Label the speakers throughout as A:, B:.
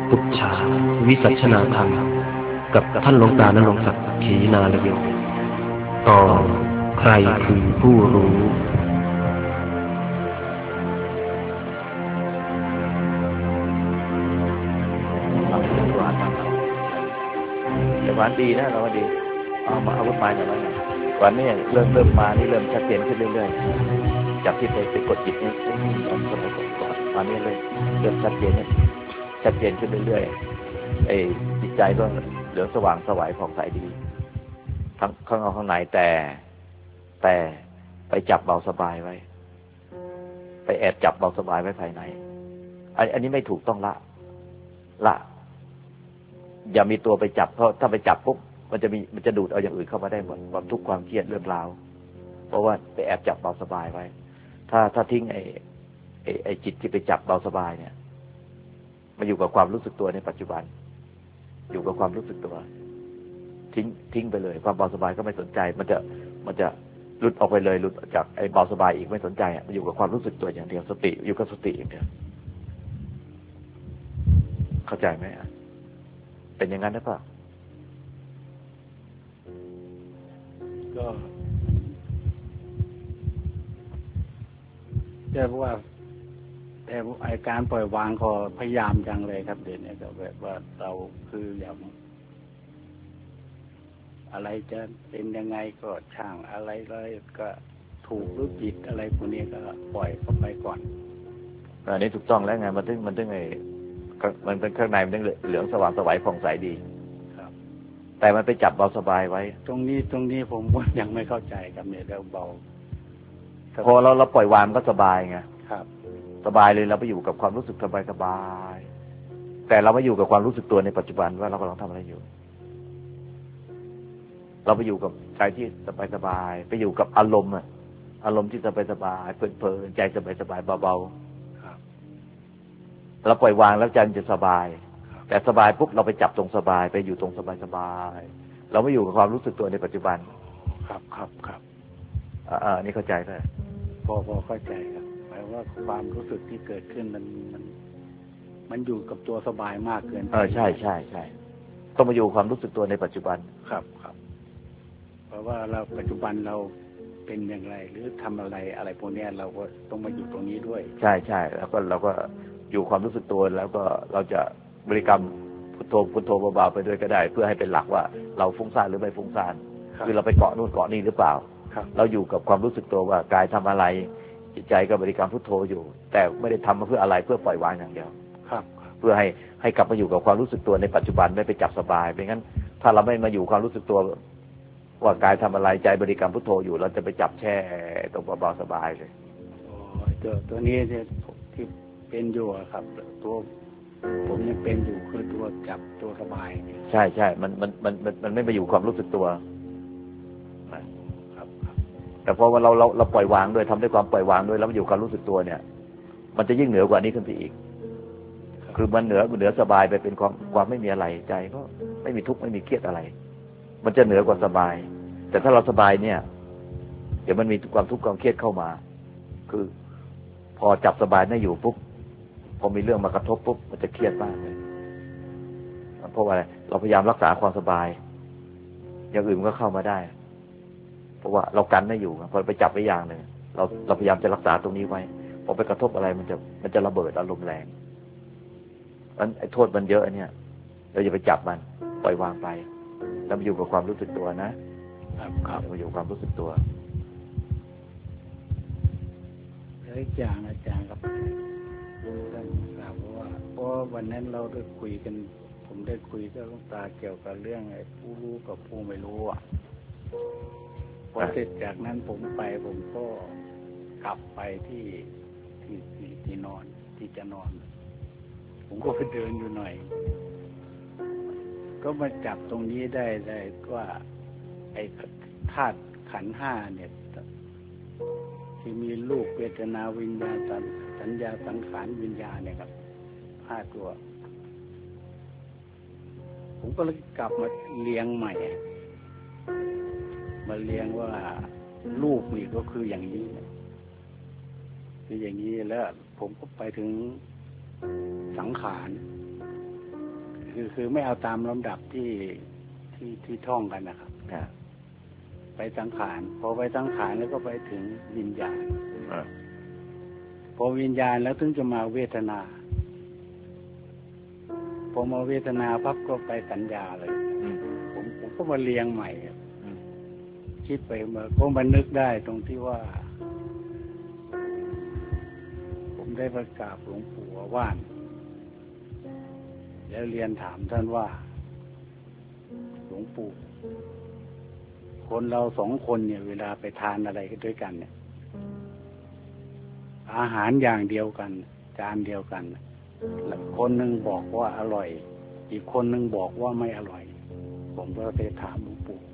A: ปุจฉาวิสัชนาธรรมกับท่านหลวงตาณรงค์ศักดิ์ขีนาลโยตอนใครคือผู้รู้
B: แต่วันดีนะเราดีเอามาอาวุธไม้หน่อยนะวันนี้เริ่มมานี่เริ่มชัดเจนขึ้นเรื่อยๆจากที่ไปกดจิตนี่สมัยก่อนวันนี้เลยเริ่มชัดเจนขึ้นเรื่อยๆไอ้จิตใจก็เหลืองสว่างสวายผ่องใสดีทั้งข้างนอกข้างในแต่ไปจับเบาสบายไว้ไปแอบจับเบาสบายไว้ภายในอันนี้ไม่ถูกต้องละอย่ามีตัวไปจับเพราะถ้าไปจับปุ๊บมันจะดูดเอาอย่างอื่นเข้ามาได้หมดความทุกข์ความเครียดเรื่องราวเพราะว่าไปแอบจับเบาสบายไว้ถ้าทิ้งไอ้จิตที่ไปจับเบาสบายเนี่ยมาอยู่กับความรู้สึกตัวในปัจจุบันอยู่กับความรู้สึกตัวทิ้งไปเลยความเบาสบายก็ไม่สนใจมันจะหลุดออกไปเลยหลุดจากไอ้เบาสบายอีกไม่สนใจมันอยู่กับความรู้สึกตัวอย่างเดียวสติอยู่กับสติอย่างเดียวเข้าใจไหมเป็นอย่างนั้นหรือเปล่า
C: ก็จะว่าแต่อาการปล่อยวางก็พยายามจังเลยครับเดี๋ยวนี้ก็แบบว่าเราคืออย่างอะไรจะเป็นยังไงก็ช่างอะไรเลยก็ถูกหรือผิดอะไรพวกนี้ก็ปล่อยเข้าไปก่อน
B: อันนี้ถูกต้องแล้วไงมันถึงไอ้มันเป็นข้างในมันถึงเหลืองสว่างสวายผ่องใสดี
C: ครับ
B: แต่มันไปจับเบาสบายไว้
C: ตรงนี้ผมยังไม่เข้าใจครับเนี่ยเราเบา
B: พอเราปล่อยวางก็สบายไง
C: ครับ
B: สบายเลยเราไปอยู่กับความรู้สึกสบายแต่เราไม่อยู่กับความรู้สึกตัวในปัจจุบันว่าเรากำลังทำอะไรอยู่เราไปอยู่กับใจที่สบายไปอยู่กับอารมณ์ที่สบายเพลินใจสบายเบาๆเราปล่อยวางแล้วใจมันจะสบายแต่สบายปุ๊บเราไปจับตรงสบายไปอยู่ตรงสบายเราไม่อยู่กับความรู้สึกตัวในปัจจุบัน
C: ครับ
B: นี่เข้าใจไหม
C: พอเข้าใจครับหมายว่าความรู้สึกที่เกิดขึ้นมันอยู่กับตัวสบายมากเกินไป
B: ใช่ต้องมาอยู่ความรู้สึกตัวในปัจจุบัน
C: ครับเพราะว่าเราปัจจุบันเราเป็นอย่างไรหรือทำอะไรพวกนี้เราก็ต้องมาอยู่ตรงนี้ด้วย
B: ใช่แล้วก็เราก็อยู่ความรู้สึกตัวแล้วก็เราจะบริกรรมพุทโธเบาๆไปด้วยก็ได้เพื่อให้เป็นหลักว่าเราฟุ้งซ่านหรือไม่ฟุ้งซ่านคือเราไปเกาะนู่นเกาะนี่หรือเปล่าเราอยู่กับความรู้สึกตัวว่ากายทำอะไรจิตใจก็บริกรรมพุทโธอยู่แต่ไม่ได้ทำมาเพื่ออะไรเพื่อปล่อยวางอย่างเดียวเพื่อให้กลับมาอยู่กับความรู้สึกตัวในปัจจุบันไม่ไปจับสบายไม่งั้นถ้าเราไม่มาอยู่ความรู้สึกตัวว่ากายทำอะไรใจบริกรรมพุทโธอยู่เราจะไปจับแช่ตรงเบาๆสบายเลย
C: ตัวนี้ที่เป็นอยู่ครับตัวผมยังเป็นอยู่คือตัวจับตัวสบาย
B: ใช่มันไม่มาอยู่ความรู้สึกตัวแต่พอว่าเราปล่อยวางด้วยทำด้วยความปล่อยวางด้วยแล้วมาอยู่ความรู้สึกตัวเนี่ยมันจะยิ่งเหนือกว่านี้ขึ้นไปอีกคือมันเหนือสบายไปเป็นความไม่มีอะไรใจก็ไม่มีทุกข์ไม่มีเครียดอะไรมันจะเหนือกว่าสบายแต่ถ้าเราสบายเนี่ยเดี๋ยวมันมีความทุกข์ความเครียดเข้ามาคือพอจับสบายได้อยู่ปุ๊บพอมีเรื่องมากระทบปุ๊บมันจะเครียดมากเลยเพราะว่าเราพยายามรักษาความสบายอย่างอื่นมันก็เข้ามาได้เพราะว่าเรากันไม่อยู่พอไปจับไว้อย่างหนึ่งเราพยายามจะรักษาตรงนี้ไว้พอไปกระทบอะไรมันจะระเบิดอารมณ์แรงมันไอ้โทษมันเยอะเนี่ยเราอย่าไปจับมันปล่อยวางไปแล้วมาอยู่กับความรู้สึกตัวนะครับมาอยู่ความรู้สึกตัว
C: แล้วอีกอย่างอาจารย์ครับท่านกล่าวว่าเพราะวันนั้นเราได้คุยกันผมได้คุยกับหลวงตาเกี่ยวกับเรื่องไอ้ผู้รู้กับผู้ไม่รู้พอเสร็จจากนั้นผมก็กลับไปที่นอนที่จะนอนผมก็ไปเดินอยู่หน่อยก็มาจับตรงนี้ได้ว่าไอ้ธาตุขันธ์ห้าเนี่ยที่มีรูปเวทนาวิญญาณสัญญาสังขารวิญญาณเนี่ยครับ5 ตัวผมก็เลยกลับมาเลี้ยงใหม่มาเลี้ยงว่ารูปนี่ก็คืออย่างนี้คืออย่างนี้แล้วผมก็ไปถึงสังขารคือไม่เอาตามลำดับที่ท่องกันนะครับไปสังขารพอไปสังขารแล้วก็ไปถึงวิญญาณพอวิญญาณแล้วถึงจะมาเวทนาพอมาเวทนาปั๊บก็ไปสัญญาเลยผมก็มาเรียงใหม่คิดไปมาก็มานึกได้ตรงที่ว่าผมได้ประกราบหลวงปู่ว่านแล้วเรียนถามท่านว่าหลวงปู่คนเราสองคนเนี่ยเวลาไปทานอะไรกันด้วยกันเนี่ยอาหารอย่างเดียวกันจานเดียวกันคนหนึ่งบอกว่าอร่อยอีกคนหนึ่งบอกว่าไม่อร่อยผมก็ไปถามหลวงปู่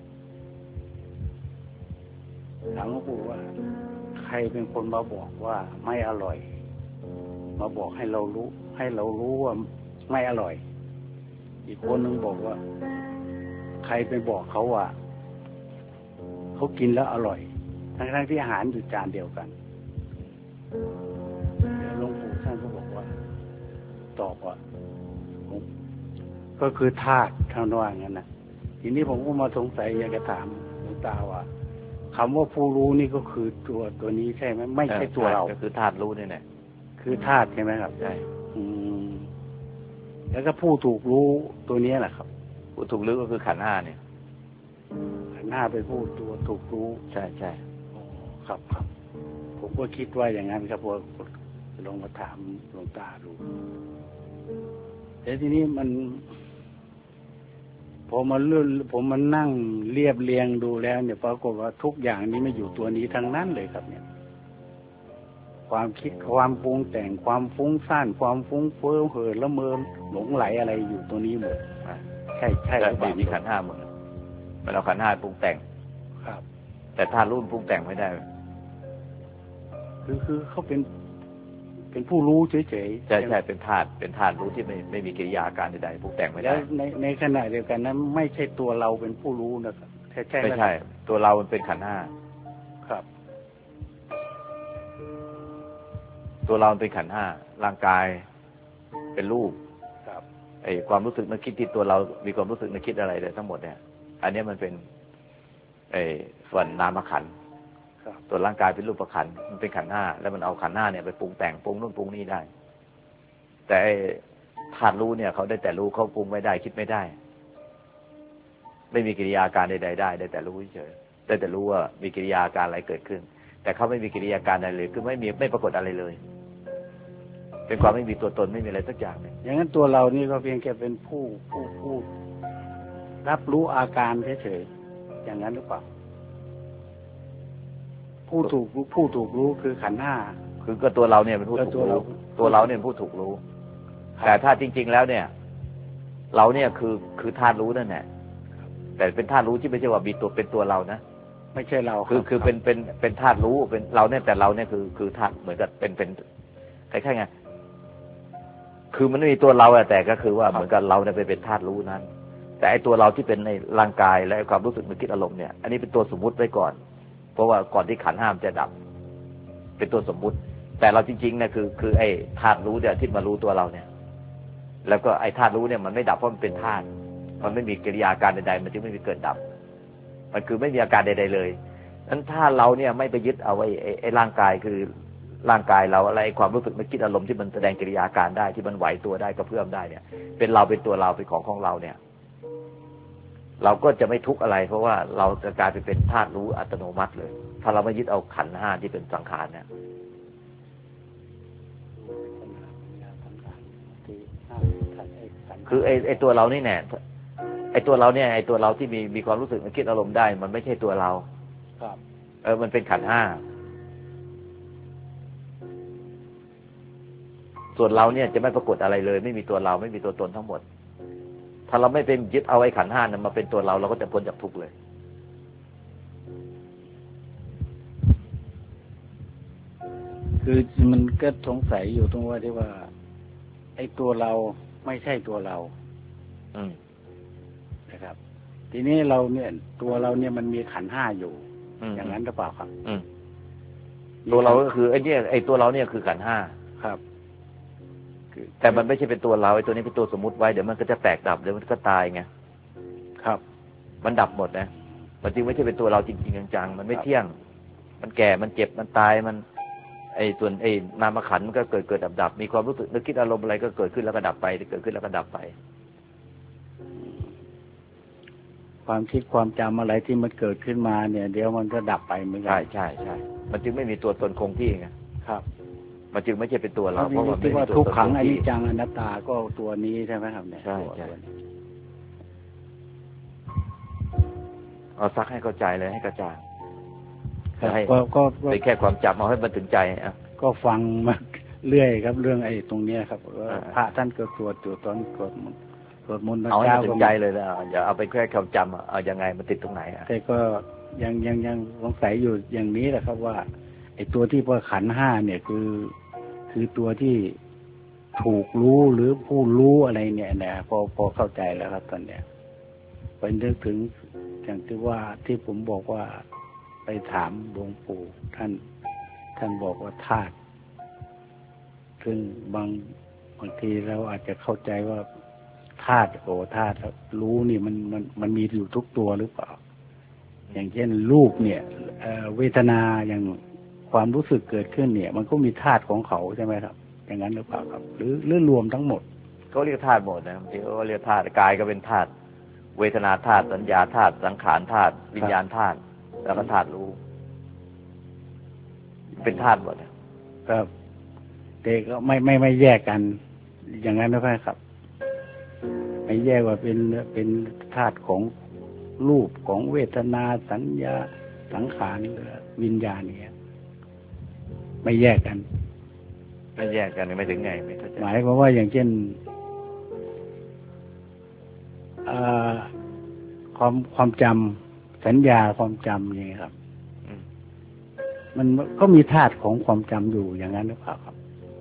C: ว่าใครเป็นคนมาบอกว่าไม่อร่อยมาบอกให้เรารู้ว่าไม่อร่อยอีกคนหนึ่งบอกว่าใครไปบอกเขาว่าเขากินแล้วอร่อยทั้งที่อาหารอยู่จานเดียวกันแล้วหลวงปู่ท่านก็บอกว่าตอบว่าก็คือธาตุเท่านั้นว่างั้นนะทีนี้ผมก็มาสงสัยอยากจะถามหลวงตาว่าคำว่าผู้รู้นี่ก็คือตัวนี้ใช่ไหมไม่ใช่ตัวเรา
B: ก็คือธาตุรู้นี่แหละ
C: คือธาตุใช่ไหมครับ
B: ใช่
C: แล้วก็ผู้ถูกรู้ตัวนี้แหละครับ
B: ผู้ถูกรู้ก็คือขันธ์ห้าเนี่ย
C: ขันธ์ห้าเป็นผู้ตัวถูกรู้
B: ใช่ใช่
C: ครับผมก็คิดว่าอย่างนั้นครับพอลองมาถามหลวงตาดูแต่ทีนี้มันผมมานั่งเรียบเรียงดูแล้วเนี่ยปรากฏว่าทุกอย่างนี้ไม่อยู่ตัวนี้ทั้งนั้นเลยครับเนี่ยความคิดความปรุงแต่งความฟุ้งซ่านความฟุ้งเฟ้อเห่อละเมอหลงไหลอะไรอยู่ตัวนี้หมดใช่หรือเปล่า
B: มีขันธ์ห้าหมดมันเอาขันธ์ห้าปรุงแต่ง
C: ครับ
B: แต่ธาตุรู้ปรุงแต่งไม่ได้
C: คือเขาเป็นผู้รู้เฉยๆ
B: ใช่เป็นธาตุรู้ที่ไม่มีกิริยาการใดๆปรุงแต่งไม่ได้
C: แล้วในขณะเดียวกันนั้นไม่ใช่ตัวเราเป็นผู้รู้นะครับ
B: ไม่ใช่ตัวเรามันเป็นขันธ์ห้า
C: ครับ
B: ตัวเราเป็นขันธ์ห้าร่างกายเป็นรูป
C: ครับ
B: ไอ้ความรู้สึกนึกคิดที่ตัวเรามีความรู้สึกนึกคิดอะไรเลยทั้งหมดเนี่ยอันนี้มันเป็นไอ้ส่วนนามขันธ์ตัวร่างกายเป็นรูปขันธ์มันเป็นขันธ์ห้าแล้วมันเอาขันธ์ห้าเนี่ยไปปรุงแต่งปรุงนู่นปรุงนี่ได้แต่ธาตุรู้เนี่ยเขาได้แต่รู้เขาปรุงไม่ได้คิดไม่ได้ไม่มีกิริยาการใดๆได้แต่รู้เฉยได้แต่รู้ว่ามีกิริยาการอะไรเกิดขึ้นแต่เขาไม่มีกิริยาการอะไรเลยคือไม่ปรากฏอะไรเลยเป็นความไม่มีตัวตนไม่มีอะไรสักอย่างเลย
C: อย่างนั้นตัวเรานี่ก็เพียงแค่เป็นผู้รับรู้อาการเฉยๆอย่างนั้นหรือเปล่าผู้ถูกรู้คือขันธ์ห้า
B: คือก็ตัวเราเนี่ยเป็นผู้ถูกรู้ตัวเราเนี่ยผู้ถูกรู้แต่ถ้าจริงๆแล้วเนี่ยเราเนี่ยคือธาตุรู้นั่นแหละแต่เป็นธาตุรู้ที่ไม่ใช่ว่ามีตัวเป็นตัวเรานะ
C: ไม่ใช่เรา
B: คือเป็นธาตุรู้เป็นเราเนี่ยแต่เราเนี่ยคือธาตุเหมือนกับเป็นคล้ายๆไงคือมันไม่มีตัวเราแต่ก็คือว่าเหมือนกับเราเนี่ยเป็นธาตุรู้นั้นแต่ไอ้ตัวเราที่เป็นในร่างกายและความรู้สึกนึกคิดอารมณ์เนี่ยอันนี้เป็นตัวสมมุติไว้ก่อนเพราะว่าก่อนที่ขันธ์ห้าจะดับเป็นตัวสมมุติแต่เราจริงๆเนี่ยคือไอ้ธาตุรู้เนี่ยที่มารู้ตัวเราเนี่ยแล้วก็ไอ้ธาตุรู้เนี่ยมันไม่ดับเพราะมันเป็นธาตุมันไม่มีกิริยาการใดๆมันจึงไม่มีเกิดดับมันคือไม่มีอาการใดๆเลยนั้นถ้าเราเนี่ยไม่ไปยึดเอาไอ้ร่างกายคือร่างกายเราอะไรความรู้สึกนึกคิดอารมณ์ที่มันแสดงกิริยาการได้ที่มันไหวตัวได้กระเพื่อมได้เนี่ยเป็นเราเป็นตัวเราเป็นของเราเนี่ยเราก็จะไม่ทุกข์อะไรเพราะว่าเราจะกลายไปเป็นธาตุรู้อัตโนมัติเลยถ้าเราไม่ยึดเอาขันธ์ห้าที่เป็นสังขารเนี่ยคือไอ้ตัวเรานี่แน่ไอ้ตัวเราเนี่ยไอ้ตัวเราที่มีความรู้สึกนึกคิดอารมณ์ได้มันไม่ใช่ตัวเรา
C: ครับ
B: มันเป็นขันธ์ห้าส่วนเราเนี่ยจะไม่ปรากฏอะไรเลยไม่มีตัวเราไม่มีตัวตนทั้งหมดถ้าเราไม่เป็นยึดเอาไอ้ขันธ์ห้านั้นมาเป็นตัวเราก็จะพ้นจากทุกข์เลย
C: คือมันก็สงสัยอยู่ตรงว่าที่ว่าไอ้ตัวเราไม่ใช่ตัวเรานะครับทีนี้เราเนี่ยตัวเราเนี่ยมันมีขันธ์ห้าอยู่อย่างนั้นหรือเปล่าครับ
B: ตัวเราก็คือไอ้เนี่ยไอ้ตัวเราเนี่ยคือขันธ์ห้า
C: ครับ
B: แต่มันไม่ใช่เป็นตัวเราไอ้ตัวนี้เป็นตัวสมมุติไว้เดี๋ยวมันก็จะแตกดับเดี๋ยวมันก็ตายไง
C: ครับ
B: มันดับหมดนะมันจึงไม่ใช่เป็นตัวเราจริงๆจังๆมันไม่เที่ยงมันแก่มันเจ็บมันตายมันไอ้ส่วนไอ้นามขันธ์มันก็เกิดดับมีความรู้สึกนึกคิดอารมณ์อะไรก็เกิดขึ้นแล้วก็ดับไปเกิดขึ้นแล้วก็ดับไป
C: ความคิดความจำอะไรที่มันเกิดขึ้นมาเนี่ยเดี๋ยวมันก็ดับไปเหมือนกัน
B: ใช่มันจึงไม่มีตัวตนคงที่ไง
C: ครับ
B: มันจึงไม่ใช่เป็นตัวเราเพราะว่า
C: ไม่มีตัวตนคงที่ทุกขังอนิจจังอนัตตาก็ตัวนี้ใช่ไหมครับเนี่ย
B: ใช่เอาซักให้เข้าใจเลยให้กระจ่างก็เป็นแค่ความจำเอาให้มันถึงใจอ่ะ
C: ก็ฟังมาเรื่อยครับเรื่องไอ้ตรงเนี้ยครับพระท่านก็ตรวจตอนกดสวดมนต์
B: เอาให้ถึงใจเลยนะอย่าเอาไปแค่ความจำเอายังไงมันติดตรงไหน
C: แต่ก็ยังสงสัยอยู่อย่างนี้แหละครับว่าไอ้ตัวที่พอขันธ์ห้าเนี่ยคือตัวที่ถูกรู้หรือผู้รู้อะไรเนี่ยนะพอเข้าใจแล้วครับตอนเนี้ยไปนึกถึงอย่างที่ว่าที่ผมบอกว่าไปถามหลวงปู่ท่านบอกว่าธาตุซึ่งบางทีเราอาจจะเข้าใจว่าธาตุธาตุรู้นี่มันมีอยู่ทุกตัวหรือเปล่าอย่างเช่นรูปเนี่ยเวทนาอย่างความรู้สึกเกิดขึ้นเนี่ยมันก็มีธาตุของเขาใช่ไหมครับอย่างนั้นหรือเปล่าครับหรือรวมทั้งหมด
B: เขาเรียกธาตุหมดนะบางทีเขาเรียกธาตุกายก็เป็นธาตุเวทนาธาตุสัญญาธาตุสังขารธาตุวิญญาณธาตุแล้วก็ธาตุรู้เป็นธาตุหมด
C: ครับแต่ก็ไม่แยกกันอย่างนั้นนะครับไม่แยกว่าเป็นธาตุของรูปของเวทนาสัญญาสังขารหรือวิญญาณเนี่ยไม่แยกกัน
B: ไม่ถึงไงไม่เข้าใจ
C: หมายความว่าอย่างเช่นความจำสัญญาความจำอย่างนี้ครับมันก็มีธาตุของความจำอยู่อย่างนั้นหรือเปล่าครับ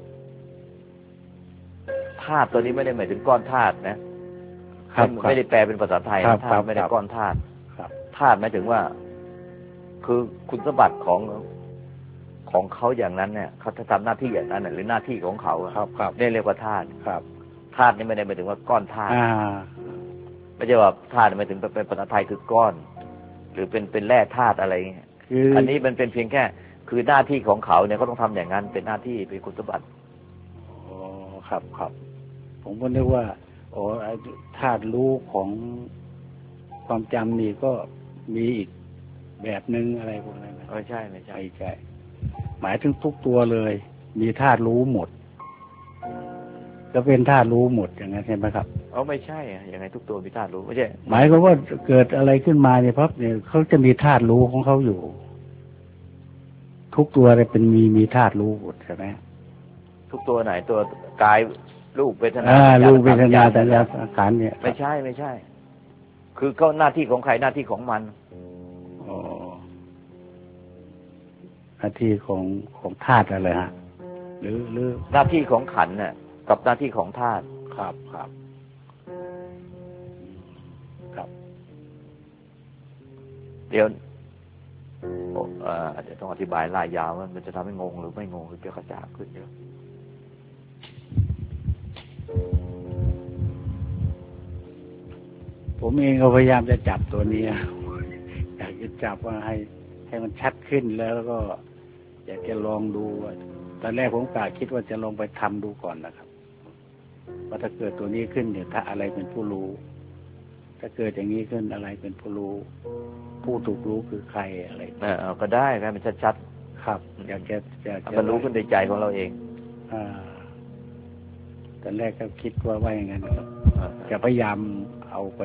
B: ธาตุตัวนี้ไม่ได้หมายถึงก้อนธาตุนะไม่ได้แปลเป็นภาษาไทยธาตุไม่ได้ก้อนธาตุธาตุหมายถึงว่าคือคุณสมบัติของเขาอย่างนั้นเนี่ยเขาจะทำหน้าที่อย่างนั้นหรือหน้าที่ของเขานี่เรียกว่าธาตุธาตุนี่ไม่ได้หมายถึงว่าก้อนธาตุไม่ใช่ว่าธาตุหมายถึงเป็นภาษาไทยคือก้อนหรือเป็นแร่ธาตุอะไรเงี้ยอันนี้มันเป็นเพียงแค่คือหน้าที่ของเขาเนี่ยเขาต้องทำอย่างนั้นเป็นหน้าที่เป็นคุณสมบัติ
C: อ๋อครับผมก็นึกว่าธาตุรู้ของความจำนี่ก็มีอีกแบบนึงอะไรพวกนั้น
B: ไม่ใช่
C: หมายถึงทุกตัวเลยมีธาตุรู้หมดก็เป็นธาตุรู้หมดอย่างนั้นใช่ไหมครับ
B: ไม่ใช่ยังไงทุกตัวมีธาตุรู้ไม่ใช่
C: หมายความว่าเกิดอะไรขึ้นมาเนี่ยพับเนี่ยเขาจะมีธาตุรู้ของเขาอยู่ทุกตัวเลยเป็นมีธาตุรู้หมดใช่ไหม
B: ทุกตัวไหนตัวกายรูปเวทนา
C: รูปเวทนาสัญญาสังขารเนี่ย
B: ไม่ใช่คือก็หน้าที่ของใครหน้าที่ของมัน
C: หน้าที่ของธาตุอะไรฮะหรือ
B: หน้าที่ของขันธ์น่ะกับหน้าที่ของธาตุ
C: ครับ
B: เดี๋ยวเดี๋ยวต้องอธิบายรายยาวมันจะทำให้งงหรือไม่งงหรือจะกระจ่างขึ้นเยอะ
C: ผมเองก็พยายามจะจับตัวนี้อยากจะจับว่าให้มันชัดขึ้นแล้วก็อยากจะลองดูตอนแรกผมกะคิดว่าจะลองไปทำดูก่อนนะครับว่าถ้าเกิดตัวนี้ขึ้นเนี่ยถ้าอะไรเป็นผู้รู้ถ้าเกิดอย่างนี้ขึ้นอะไรเป็นผู้รู้ผู้ถูกรู้คือใครอะไร
B: ก็ได้ครับมันชัด
C: ๆครับอยากจะ
B: มันรู้ขึ้นในใจของเราเอง
C: ตอนแรกก็คิดว่าอย่างนั้นครับจะพยายามเอาไป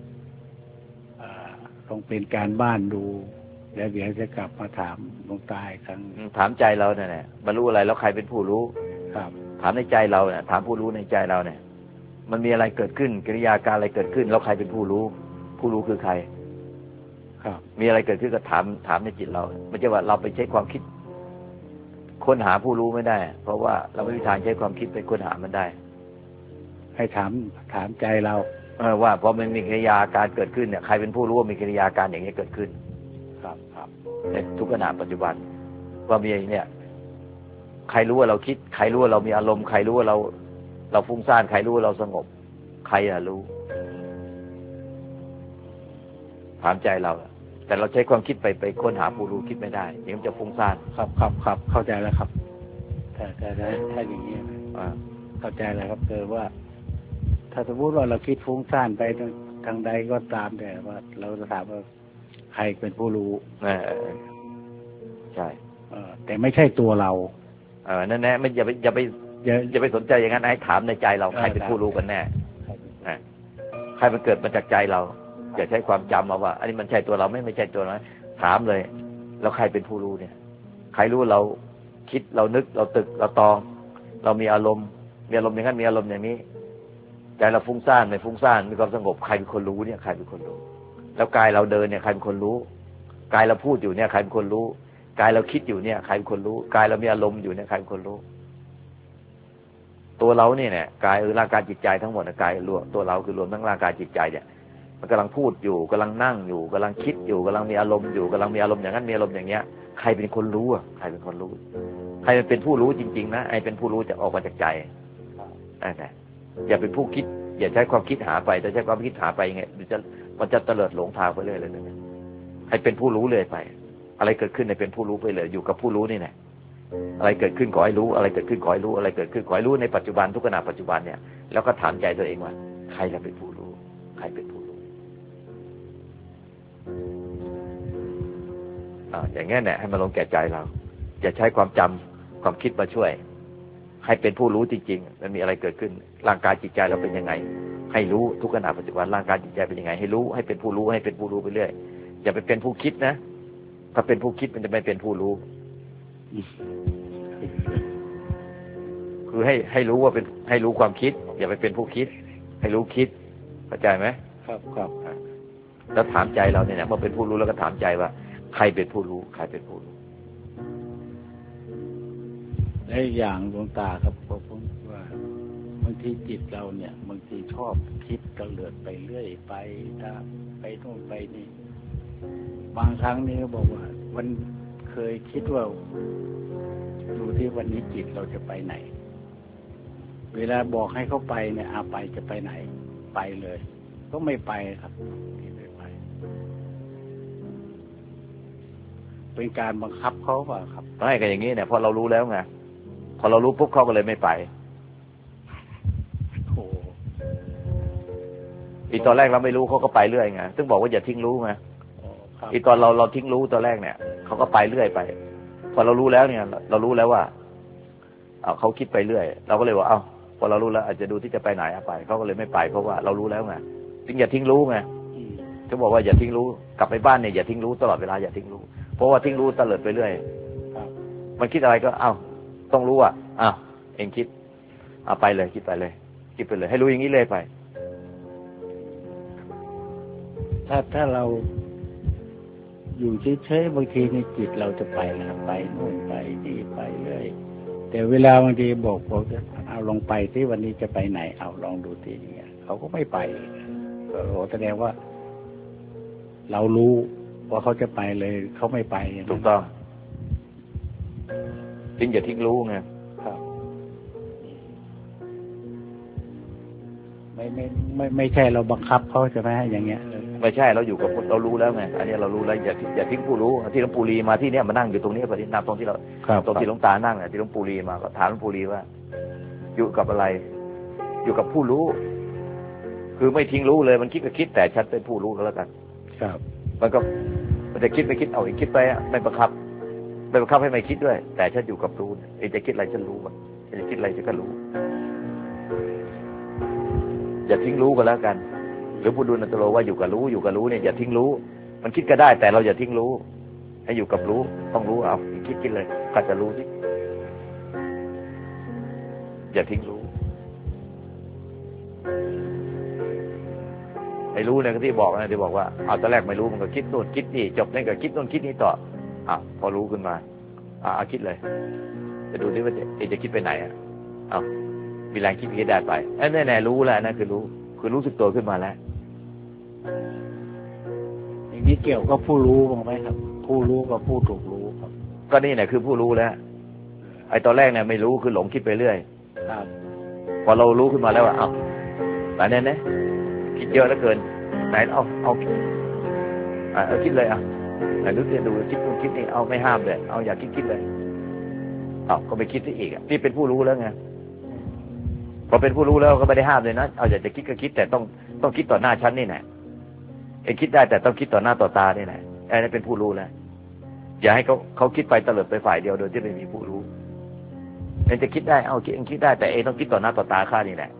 C: ต้องเป็นการบ้านดูแล้วเดี๋ยวจะกลับมาถามหลวงตาอีกครั้ง
B: ถามใจเราเนี่ยมันรู้อะไรแล้วใครเป็นผู้รู้
C: ครับ
B: ถามในใจเราเนี่ยถามผู้รู้ในใจเราเนี่ยมันมีอะไรเกิดขึ้นกิริยาการอะไรเกิดขึ้นแล้วใครเป็นผู้รู้ผู้รู้คือใคร
C: ครับ
B: มีอะไรเกิดขึ้นก็ถามในจิตเราไม่ใช่ว่าเราไปใช้ความคิดค้นหาผู้รู้ไม่ได้เพราะว่าเราไม่มีทางใช้ความคิดไปค้นหามันได้
C: ให้ถามใจเรา
B: ว่าพอมันมีกิริยาการเกิดขึ้นเนี่ยใครเป็นผู้รู้ว่ามีกิริยาการอย่างนี้เกิดขึ้น
C: ครับ
B: ในทุกขณะปัจจุบันว่ามีเนี่ยใครรู้ว่าเราคิดใครรู้ว่าเรามีอารมณ์ใครรู้ว่าเราเราฟุ้งซ่านใครรู้เราสงบใครรู้ถามใจเราแต่เราใช้ความคิดไปค้นหาผู้รู้คิดไม่ได้เดี๋ยวมันจะฟุ้งซ่าน
C: ครับเข้าใจแล้วครับถ้าอย่างนี้เข้าใจแล้วครับคือว่า ถ้าสมมติว่าเราคิดฟุ้งซ่านไปทางใดก็ตามแต่ว่าเราจะถามว่าใครเป็นผู้รู้
B: ใช่
C: แต่ไม่ใช่ตัวเรา
B: นั่นแน่ไม่อย่าไปสนใจอย่างนั้นให้ถามในใจเราใครเป็นผู้รู้กันแน่ใครมันเกิดมาจากใจเราอย่าใช้ความจำมาว่าอันนี้มันใช่ตัวเราไม่ใช่ตัวเราถามเลยแล้วใครเป็นผู้รู้เนี่ยใครรู้เราคิดเรานึกเราตึกเราตองเรามีอารมณ์อย่างนั้นมีอารมณ์อย่างนี้ใจเราฟุ้งซ่านไม่ฟุ้งซ่านมีความสงบใครเป็นคนรู้เนี่ยใครเป็นคนรู้แล้วกายเราเดินเนี่ยใครเป็นคนรู้กายเราพูดอยู่เนี่ยใครเป็นคนรู้กายเราคิดอยู่เนี่ยใครเป็นคนรู้กายเรามีอารมณ์อยู่เนี่ยใครเป็นคนรู้ตัวเราเนี่ยกายร่างกายจิตใจทั้งหมดกายรวมตัวเราคือรวมทั้งร่างกายจิตใจเนี่ยมันกำลังพูดอยู่กำลังนั่งอยู่กำลังคิดอยู่กำลังมีอารมณ์อยู่กำลังมีอารมณ์อย่างนั้นมีอารมณ์อย่างเงี้ยใครเป็นคนรู้ใครเป็นคนรู้ใครเป็นผู้รู้จริงๆนะไอ้เป็นผู้รู้จะออกมาจากใจนะอย่าเป็นผู้คิดอย่าใช้ความคิดหาไปแต่ใช้ความคิดหาไปยังไงมันจะเตลิดหลงทางไปเรื่อยเลยให้เป็นผู้รู้เลยไปอะไรเกิดขึ้นให้เป็นผู้รู้ไปเลยอยู่กับผู้รู้นี่แหละอะไรเกิดขึ้นขอให้รู้อะไรเกิดขึ้นขอให้รู้อะไรเกิดขึ้นขอให้รู้ในปัจจุบันทุกขณะปัจจุบันเนี่ยแล้วก็ถามใจตัวเองว่าใครจะเป็นผู้รู้ใครเป็นผู้รู้อย่างงี้เนี่ยให้มันลงแก่ใจเราอย่าใช้ความจำความคิดมาช่วยให้เป็นผู้รู้จริงๆมันมีอะไรเกิดขึ้นร่างกายจิตใจเราเป็นยังไงให้รู้ทุกขณะปัจจุบันร่างกายจิตใจเป็นยังไงให้รู้ให้เป็นผู้รู้ให้เป็นผู้รู้ไปเรื่อยอย่าไปเป็นผู้คิดนะถ้าเป็นผู้คิดมันจะไม่เป็นผู้รู้คือให้รู้ว่าเป็นให้รู้ความคิดอย่าไปเป็นผู้คิดให้รู้คิดเข้าใจไหม
C: ครับ
B: แล้วถามใจเราเนี่ยเมื่อเป็นผู้รู้แล้วก็ถามใจว่าใครเป็นผู้รู้ใครเป็นผู้รู้
C: และอย่างหลวงตาครับผมว่าบางทีจิตเราเนี่ยบางทีชอบคิดกระเลิดไปเรื่อยไปไปโน่นไปนี่บางครั้งนี่ก็บอกว่ามันเคยคิดว่าดูที่วันนี้จิตเราจะไปไหนเวลาบอกให้เขาไปเนี่ยไปจะไปไหนไปเลยก็ไม่ไปครับไม่ไปเป็นการบังคับเขาเปล่าครับ
B: ไม่กันอย่างนี้เนี่ยพอเรารู้แล้วไงพอเรารู้ปุ๊บเขาก็เลยไม่ไป
C: โอ้
B: อีตอนแรกเราไม่รู้เขาก็ไปเรื่อยไงซึ่งบอกว่าอย่าทิ้งรู้ไงอีตอนเราทิ้งรู้ตอนแรกเนี่ยเขาก็ไปเรื่อยไปพอเรารู้แล้วเนี่ยเรารู้แล้วว่าเขาคิดไปเรื่อยเราก็เลยว่าพอเรารู้แล้วอาจจะดูที่จะไปไหนไปเขาก็เลยไม่ไปเพราะว่าเรารู้แล้วไงจึงอย่าทิ้งรู้ไงเขาบอกว่าอย่าทิ้งรู้กลับไปบ้านเนี่ยอย่าทิ้งรู้ตลอดเวลาอย่าทิ้งรู้เพราะว่าทิ้งรู้ตะเลิดไปเรื่อยมันคิดอะไรก็ต้องรู้เองคิดไปเลยคิดไปเลยคิดไปเลยให้รู้อย่างนี้เลยไป
C: ถ้าเราอยู่เฉยๆบางทีในจิตเราจะไปนะไปโน่นไปนี่ไปเรื่อยแต่เวลาบางทีบอกเอาลองไปที่วันนี้จะไปไหนเอาลองดูทีนี้เขาก็ไม่ไปก็แสดงว่าเรารู้ว่าเขาจะไปเลยเขาไม่ไป
B: ถูกต้องจึงอย่าทิ้งรู้ไง
C: ครับไม่ใช่เราบังคับเขาใช่ไหมอย่างเงี้ย
B: ไม่ใช่เราอยู่กับเรารู้แล้วไงอันนี้เรารู้แล้วอย่าทิ้งผู้รู้ที่หลวงปู่ลีมาที่เนี้ยมานั่งอยู่ตรงนี้ปฏิบัติตรงที่เราตรงที่หลวงตานั่งที่หลวงปู่ลีมาก็ถามหลวงปู่ลีว่าอยู่กับอะไรอยู่กับผู้รู้คือไม่ทิ้งรู้เลยมันคิดก็คิดแต่ฉันเป็นผู้รู้ก็แล้วกัน
C: ครับ
B: มันจะคิดไม่คิดอีกคิดไปไม่บังคับให้ไม่คิดด้วยแต่ฉันอยู่กับรู้เองจะคิดอะไรฉันรู้มันจะคิดอะไรฉันก็รู้อย่าทิ้งรู้ก็แล้วกันหรือพุทธนันตโลว่าอยู่กับรู้เนี่ยอย่าทิ้งรู้มันคิดก็ได้แต่เราอย่าทิ้งรู้ให้อยู่กับรู้ต้องรู้คิดเลยก็จะรู้สิอย่าทิ้งรู้ไอ้รู้เนี่ยที่บอกนะที่บอกว่าตอนแรกไม่รู้มันก็คิดโน่นคิดนี่จบนั่นก็คิดโน่นคิดนี่ต่อพอรู้ขึ้นมาคิดเลยจะดูดิว่าจะคิดไปไหนมีแรงคิดได้ไปแน่รู้แล้วนั่นคือรู้สึกตัวขึ้นมาแล้ว
C: อย่างนี้เกี่ยวกับผู้รู้บ้างไหมครับผู้รู้กับผู้ถูกรู้ครับ
B: ก็นี่แหละคือผู้รู้แล้วไอ้ตอนแรกเนี่ยไม่รู้คือหลงคิดไปเรื่อย
C: ครับ
B: พอเรารู้ขึ้นมาแล้วว่าเอาไหนเนี่ยคิดเยอะเหลือเกินไหนเอาคิดเลยไหนรู้เรียนดูคิดนู่นคิดนี่เอาไม่ห้ามเลยเอาอยากคิดเลยก็ไปคิดอีกนี่เป็นผู้รู้แล้วไงพอเป็นผู้รู้แล้วก็ไม่ได้ห้ามเลยนะเอาอยากจะคิดก็คิดแต่ต้องคิดต่อหน้าฉันนี่แหละคิดได้แต่ต้องคิดต่อหน้าต่อตานี่แหละไอ้นี่เป็นผู้รู้แล้วอย่าให้เขาคิดไปเตลิดไปฝ่ายเดียวโดยที่ไม่มีผู้รู้จะคิดได้คิดได้แต่ต้องคิดต่อหน้าต่อตาข้านี่แหละ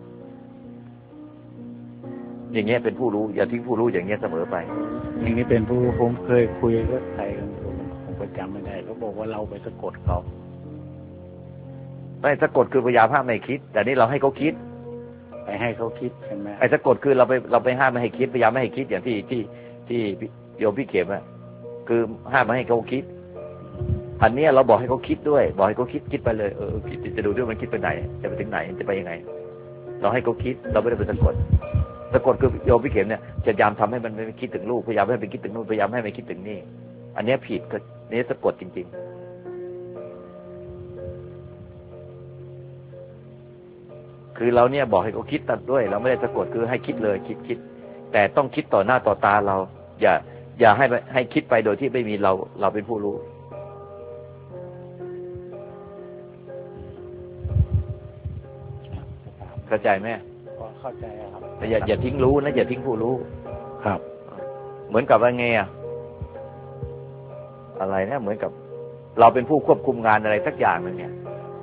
B: อย่างเงี้ยเป็นผู้รู้อย่าทิ้งผู้รู้อย่างเงี้ยเสมอไป
C: อย่างนี้เป็นผู้ผมเคยคุยกับใครกันผมก็จำไม่ได้เขาบอกว่าเราไปสะกดเขา
B: ไม่สะกดคือพยายามห้ามไม่คิดแต่นี่เราให้เขาคิด
C: ไปให้เขาคิดใช่ไหม
B: สะกดคือเราไปห้ามไม่ให้คิดพยายามไม่ให้คิดอย่างที่โยมพี่เข็มคือห้ามไม่ให้เขาคิดอันนี้เราบอกให้เขาคิดด้วยบอกให้เขาคิดไปเลยคิดจะดูด้วยมันคิดไปไหนจะไปถึงไหนจะไปยังไงเราให้เขาคิดเราไม่ได้ไปสะกดคือโยมพี่เข็มเนี่ยจะพยายามทำให้มันไม่คิดถึงลูกพยายามให้มันคิดถึงนู่นพยายามให้มันคิดถึงนี่อันนี้ผิดก็นี่สะกดจริงๆคือเราเนี่ยบอกให้เขาคิดตัดด้วยเราไม่ได้สะกดคือให้คิดเลยคิดแต่ต้องคิดต่อหน้าต่อตาเราอย่าให้คิดไปโดยที่ไม่มีเราเป็นผู้รู้เข้าใจไหม
C: เข้าใจครับ
B: แต่อย่าทิ้งรู้นะอย่าทิ้งผู้รู้
C: ครับ
B: เหมือนกับว่าไงอะไรนะเหมือนกับเราเป็นผู้ควบคุมงานอะไรสักอย่างนึงเนี่ย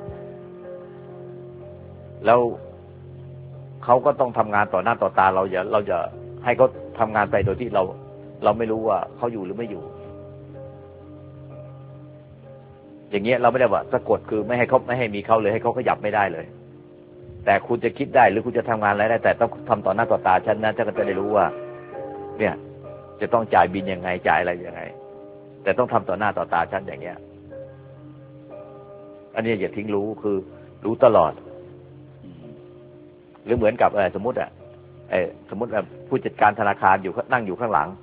B: แล้วเขาก็ต้องทำงานต่อหน้าต่อตาเราอย่าให้เขาทำงานไปโดยที่เราไม่รู้ว่าเขาอยู่หรือไม่อยู่อย่างเงี้ยเราไม่ได้ว่าสะกดคือไม่ให้มีเขาเลยให้เขาขยับไม่ได้เลยแต่คุณจะคิดได้หรือคุณจะทำงานอะไรได้แต่ต้องทำต่อหน้าต่อตาฉันนะฉันก็จะได้รู้ว่าเนี่ยจะต้องจ่ายบินยังไงจ่ายอะไรยังไงแต่ต้องทำต่อหน้าต่อตาฉันอย่างเงี้ยอันนี้อย่าทิ้งรู้คือรู้ตลอดหรือเหมือนกับสมมติผู้จัดการธนาคารอยู่นั่งอยู่ข้างหลัง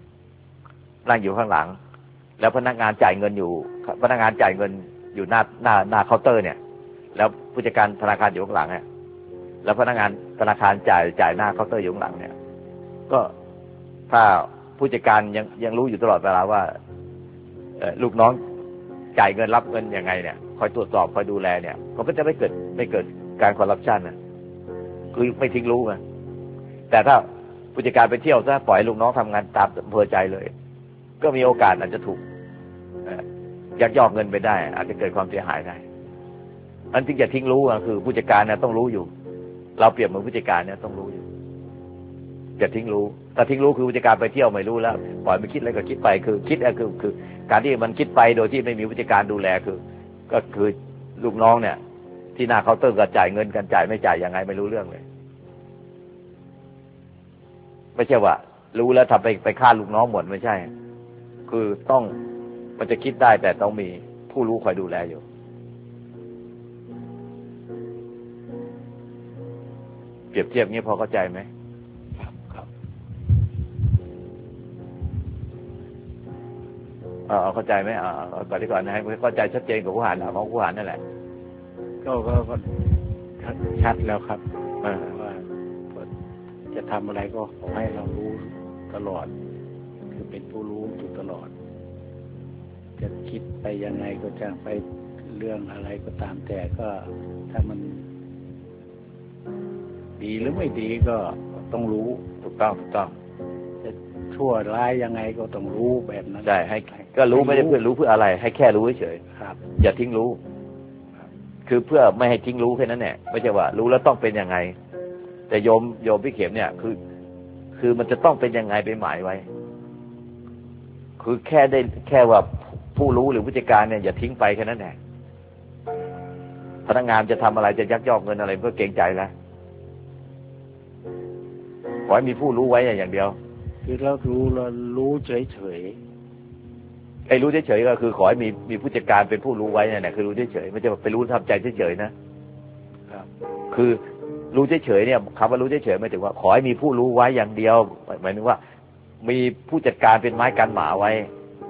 B: แล้วพนักงานจ่ายเงินอยู่หน้าเคาน์เตอร์เนี่ยแล้วผู้จัดการธนาคารอยู่ข้างหลังเนี่ยแล้วพนักงานธนาคารจ่ายหน้าเคาน์เตอร์อยู่ข้างหลังเนี่ยก็ถ้าผู้จัดการยังรู้อยู่ตลอดเวลาว่าลูกน้องจ่ายเงินรับเงินยังไงเนี่ยคอยตรวจสอบคอยดูแลเนี่ยก็จะไม่เกิดการคอร์รัปชันนะคือไม่ทิ้งรู้ไงแต่ถ้าผู้จัดการไปเที่ยวถ้าปล่อยลูกน้องทำงานตามอำเภอใจเลยก็มีโอกาสอาจจะถูกยักยอกเงินไปได้อาจจะเกิดความเสียหายได้อันที่จะทิ้งรู้คือผู้จัดการเนี่ยต้องรู้อยู่เราเปรียบเหมือนผู้จัดการเนี่ยต้องรู้อยู่อย่าทิ้งรู้ถ้าทิ้งรู้คือผู้จัดการไปเที่ยวไม่รู้แล้วปล่อยมันคิดอะไรก็คิดไปคือคิดคือการที่มันคิดไปโดยที่ไม่มีผู้จัดการดูแลก็คือลูกน้องเนี่ยที่หน้าเคาน์เตอร์ก็จ่ายเงินกันจ่ายไม่จ่ายยังไงไม่รู้เรื่องเลยไม่ใช่ว่ารู้แล้วทำไปฆ่าลูกน้องหมดไม่ใช่คือต้องมันจะคิดได้แต่ต้องมีผู้รู้คอยดูแลอยู่เปรียบเทียบงี้พอเข้าใจไหม
C: ครับ
B: เข้าใจไหมก่อนที่ก่อนนะให้เข้าใจชัดเจนกับผู้หารของผู้หารนั่นแหละ
C: ก็ชัดแล้วครับว่าจะทำอะไรก็ขอให้เรารู้ตลอดคือเป็นผู้รู้อยู่ตลอดจะคิดไปยังไงก็จะไปเรื่องอะไรก็ตามแต่ก็ถ้ามันดีหรือไม่ดีก็ต้องรู้
B: ถูกต้อง
C: จะชั่วร้ายยังไงก็ต้องรู้แบบนั้น
B: ใช่ให้ก็รู้ไม่ได้เพื่อรู้เพื่ออะไรให้แค่รู้เฉย
C: ๆครับ
B: อย่าทิ้งรู้คือเพื่อไม่ให้ทิ้งรู้แค่นั้นแหละไม่ใช่ว่ารู้แล้วต้องเป็นยังไงแต่โยมพี่เข็มเนี่ยคือมันจะต้องเป็นยังไงไปหมายไว้คือแค่ว่าผู้รู้หรือผู้จัดการเนี่ยอย่าทิ้งไปแค่นั้นแหละพนักงานจะทำอะไรจะยักยอกเงินอะไรก็เกรงใจแล้วขอให้มีผู้รู้ไว้อย่างเดียว
C: คือเรารู้เฉย
B: ไอ้รู้เฉยๆก็คือขอให้มีผู้จัดการเป็นผู้รู้ไว้เนี่ยคือรู้เฉยๆไม่ใช่ไปรู้ทำใจเฉยๆนะครับคือรู้เฉยๆเนี่ยคำว่ารู้เฉยๆหมายถึงว่าขอให้มีผู้รู้ไว้อย่างเดียวหมายถึงว่ามีผู้จัดการเป็นไม้กันหมาไว้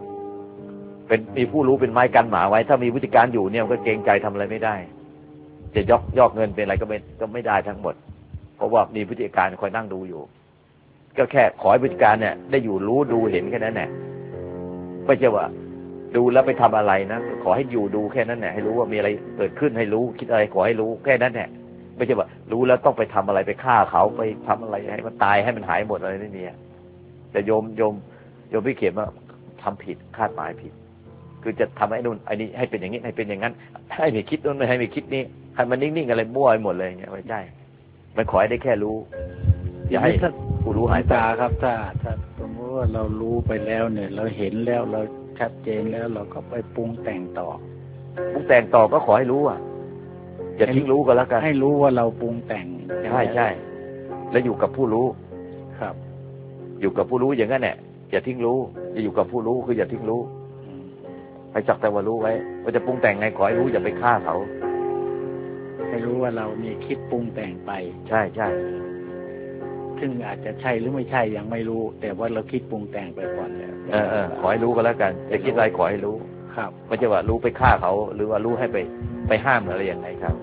B: มีผู้รู้เป็นไม้กันหมาไว้ถ้ามีผู้จัดการอยู่เนี่ยก็เกรงใจทำอะไรไม่ได้จะยอกเงินเป็นอะไรก็ไม่ได้ทั้งหมดเพราะว่ามีผู้จัดการคอยนั่งดูอยู่ก็แค่ขอให้ผู้จัดการเนี่ยได้อยู่รู้ดูเห็นแค่นั้นแหละไม่ใช่ว่าดูแล้วไปทำอะไรนะขอให้อยู่ดูแค่นั้นแหละให้รู้ว่ามีอะไรเกิดขึ้นให้รู้คิดอะไรขอให้รู้แค่นั้นแหละไม่ใช่ว่ารู้แล้วต้องไปทำอะไรไปฆ่าเขาไปทำอะไรให้มันตายให้มันหายหมดอะไรไม่มีแต่โยมพี่เขียนว่าทำผิดคาดหมายผิดคือจะทำให้นู่นไอ้นี่ให้เป็นอย่างนี้ให้เป็นอย่างนั้นให้ไม่คิดนู่นให้ไม่คิดนี้ให้มันนิ่งๆอะไรมั่วไปหมดเลยอย่างเงี้ยไม่ใช่มันขอให้ได้แค่รู้อย่าให้ผู้รู้หายไป
C: ครับถ้าสมมติว่าเรารู้ไปแล้วเนี่ยเราเห็นแล้วเราชัดเจนแล้วเราก็ไปปรุงแต่งต่อ
B: ก็ขอให้รู้อย่าทิ้งรู้ก็แล้วกัน
C: ให้รู้ว่าเราปรุงแต่ง
B: ใช่แล้วอยู่กับผู้รู้
C: ครับ
B: อยู่กับผู้รู้อย่างนั้นแหละอย่าทิ้งรู้อย่าอยู่กับผู้รู้คืออย่าทิ้งรู้ให้จักแต่ว่ารู้ไว้ว่าจะปรุงแต่งไงขอให้รู้อย่าไปฆ่าเขา
C: ให้รู้ว่าเรามีคิดปรุงแต่งไป
B: ใช่
C: ซึ่งอาจจะใช่หรือไม่ใช่ยังไม่รู้แต่ว่าเราคิดปรุงแต่งไปก่อนแล้ว
B: ขอให้รู้ก็แล้วกันจะคิดอะไรขอให้รู้
C: ครับ
B: ไม่ใช่ว่ารู้ไปฆ่าเขาหรือว่ารู้ให้ไปห้ามอะไรอย่างไรครับ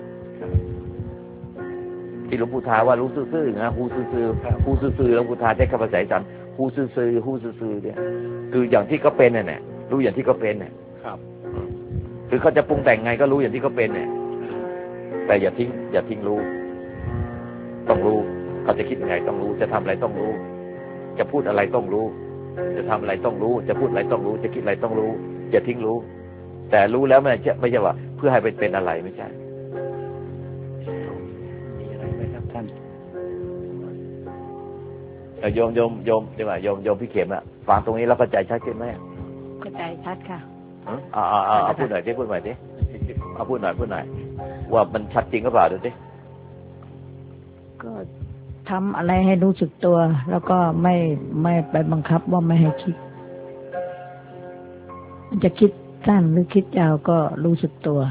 B: ที่หลวงปู่ทาว่ารู้ซื่อๆนะฮู้ซื่อๆฮู้ซื่อๆหลวงปู่ทาใช้คำภาษาอีสานฮู้ซื่อๆฮู้ซื่อๆเนี่ยคืออย่างที่เขาเป็นน่ะรู้อย่างที่เขาเป็นน่ะ
C: ครับ
B: คือเขาจะปรุงแต่งไงก็รู้อย่างที่เขาเป็นน่ะแต่อย่าทิ้งรู้ต้องรู้เขาจะคิดยังไงต้องรู้จะทำอะไรต้องรู้จะพูดอะไรต้องรู้จะทำอะไรต้องรู้จะพูดอะไรต้องรู้จะคิดอะไรต้องรู้อย่าทิ้งรู้แต่รู้แล้วไม่ใช่ว่าเพื่อให้เป็นอะไรไม่ใช่
C: มีอะไรไหมครับท่าน
B: โยมดีกว่าโยมพี่เข็มอะฟังตรงนี้แล้วเข้าใจชัดขึ้นไหม
D: เข้าใจชัดค่ะ
B: เอาพูดหน่อยดิพูดใหม่ดิเอาพูดหน่อยว่ามันชัดจริงหรือเปล่าดูดิ
D: ก็ทำอะไรให้รู้สึกตัวแล้วก็ไม่ไปบังคับว่าไม่ให้คิดมันจะคิดสั้นหรือคิดยาวก็รู้สึกตัว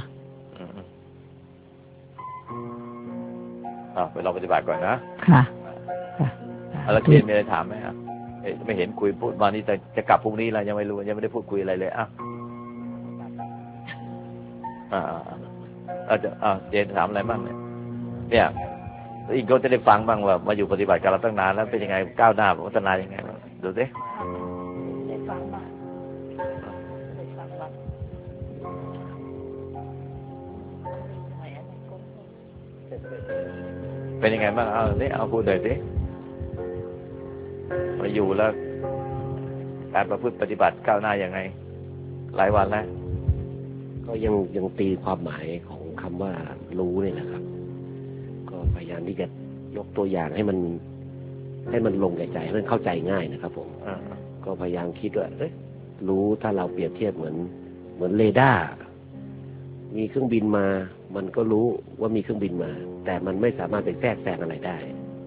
B: ไปลองปฏิบัติก่อนนะ
D: ค่ะ
B: แล้วเขียนมีอะไรถามไหมครับไม่เห็นคุยพูดมานี่แต่จะกลับพรุ่งนี้แล้วยังไม่รู้ยังไม่ได้พูดคุยอะไรเลยเจนถามอะไรบ้างเนี่ยอีกคนจะได้ฟังบ้างว่ามาอยู่ปฏิบัติกับเราตั้งนานแล้วเป็นยังไงก้าวหน้าพัฒนายังไงดูสิ
D: ได้ฟังบ้างได้ฟังบ้าง
B: เป็นยังไงบ้างเอาพูดหน่อยสิมาอยู่แล้วการประพฤติปฏิบัติก้าวหน้ายังไงหลายวันแล้ว
A: ก็ยังตีความหมายของคำว่ารู้นี่แหละครับก็พยายามที่จะยกตัวอย่างให้มันลงใจให้มันเข้าใจง่ายนะครับผมก็พยายามคิดว่ารู้ถ้าเราเปรียบเทียบเหมือนเรดาร์มีเครื่องบินมามันก็รู้ว่ามีเครื่องบินมาแต่มันไม่สามารถไปแทรกแซงอะไรได้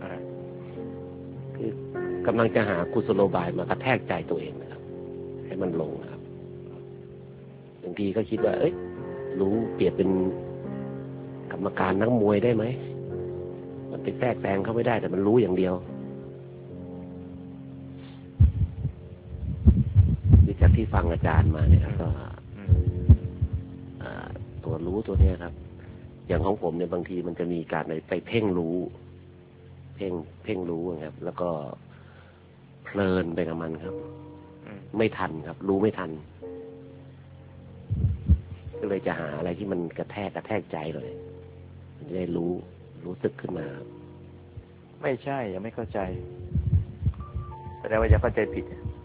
A: คือกำลังจะหากุศโลบายมากระแทกใจตัวเองนะครับให้มันลงนะครับบางทีก็คิดว่ารู้เปรียบเป็นกรรมการนักมวยได้ไหมมันไปแทรกแซงเขาไม่ได้แต่มันรู้อย่างเดียวจากที่ฟังอาจารย์มาเนี่ยก็ตัวรู้ตัวเนี้ยครับอย่างของผมเนี่ยบางทีมันจะมีการไปเพ่งรู้เพ่งรู้ครับแล้วก็เพลินไปกับมันครับไม่ทันครับรู้ไม่ทันก็เลยจะหาอะไรที่มันกระแทกใจเลยจะได้รู้สึกขึ้นมา
B: ไม่ใช่ยังไม่เข้าใจแสดงว่ายังเข้าใจผิด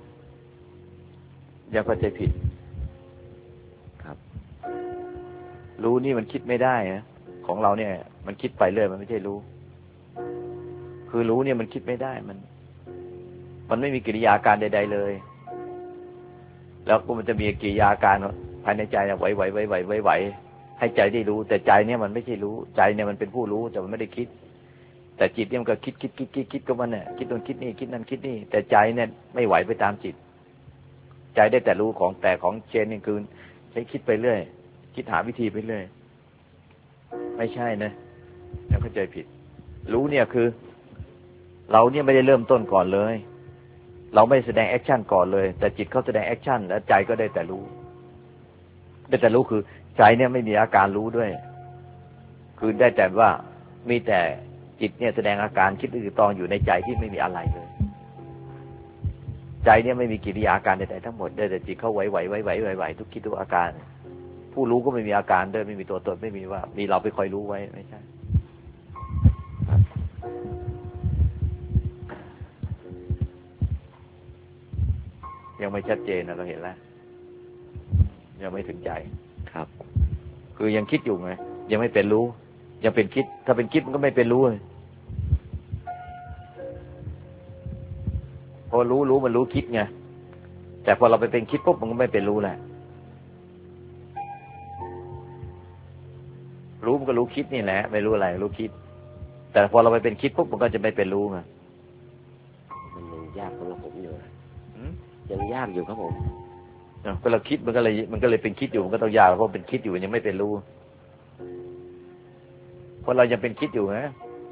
B: ครับรู้นี่มันคิดไม่ได้นะของเราเนี่ยมันคิดไปเรื่อยมันไม่ใช่รู้คือรู้เนี่ยมันคิดไม่ได้มันไม่มีกิริยาการใดๆเลยแล้วก็มันจะมีกิริยาการภายในใจไหวให้ใจได้รู้แต่ใจเนี่ยมันไม่ใช่รู้ใจเนี่ยมันเป็นผู้รู้แต่มันไม่ได้คิดแต่จิตเนี่ยมันก็คิดก็มันเนี่ยคิดตรงคิดนี่คิดนั่นคิดนี่แต่ใจเนี่ยไม่ไหวไปตามจิตใจได้แต่รู้ของแต่ของเชนนี่คือใช้คิดไปเรื่อยคิดหาวิธีไปเรื่อยไม่ใช่นะแล้วเข้าใจผิดรู้เนี่ยคือเราเนี่ยไม่ได้เริ่มต้นก่อนเลยเราไม่แสดงแอคชั่นก่อนเลยแต่จิตเขาแสดงแอคชั่นแล้วใจก็ได้แต่รู้คือใจเนี่ยไม่มีอาการรู้ด้วยคือได้แต่ว่ามีแต่จิตเนี่ยแสดงอาการคิดตึกตองอยู่ในใจที่ไม่มีอะไรเลยใจเนี่ยไม่มีกิริยาอาการใดๆทั้งหมดได้แต่จิตเขาไหวทุกคิดทุกอาการผู้รู้ก็ไม่มีอาการด้วยไม่มีตัวตนไม่มีว่ามีเราไปคอยรู้ไว้ไม่ใช่ยังไม่ชัดเจนนะเราเห็นแล้วยังไม่ถึงใจ
A: ครับ
B: คือยังคิดอยู่ไงยังไม่เป็นรู้ยังเป็นคิดถ้าเป็นคิดมันก็ไม่เป็นรู้เลยพอรู้มันรู้คิดไงแต่พอเราไปเป็นคิดปุ๊บมันก็ไม่เป็นรู้แหละรู้มันก็รู้คิดนี่แหละไม่รู้อะไรรู้คิดแต่พอเราไปเป็นคิดปุ๊บมันก็จะไม่เป็นรู้ไง
A: มันยังยากสำหรับผมอยู่ยังยากอยู่ครับผม
B: พอเราคิดมันก็เลยเป็นคิดอยู่มันก็ต้องยากเพราะเป็นคิดอยู่ยังไม่เป็นรู้เพราะเรายังเป็นคิดอยู่นะ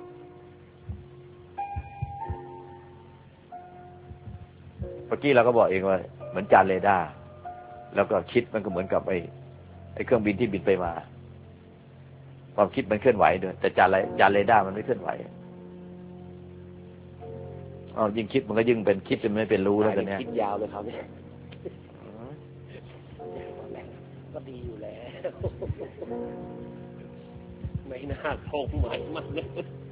B: เมื่อกี้เราก็บอกเองว่าเหมือนจานเรดาร์แล้วก็คิดมันก็เหมือนกับไอ้เครื่องบินที่บินไปมาความคิดมันเคลื่อนไหวด้วยแต่จานเรดาร์มันไม่เคลื่อนไหวยิ่งคิดมันก็ยิ่งเป็นคิดจนไม่เป็นรู้แล้วตอนนี้
A: คิดยาวเลยครับเนี่ยก็ดีอยู่แล้วไม่น่าคงหมายมันเลย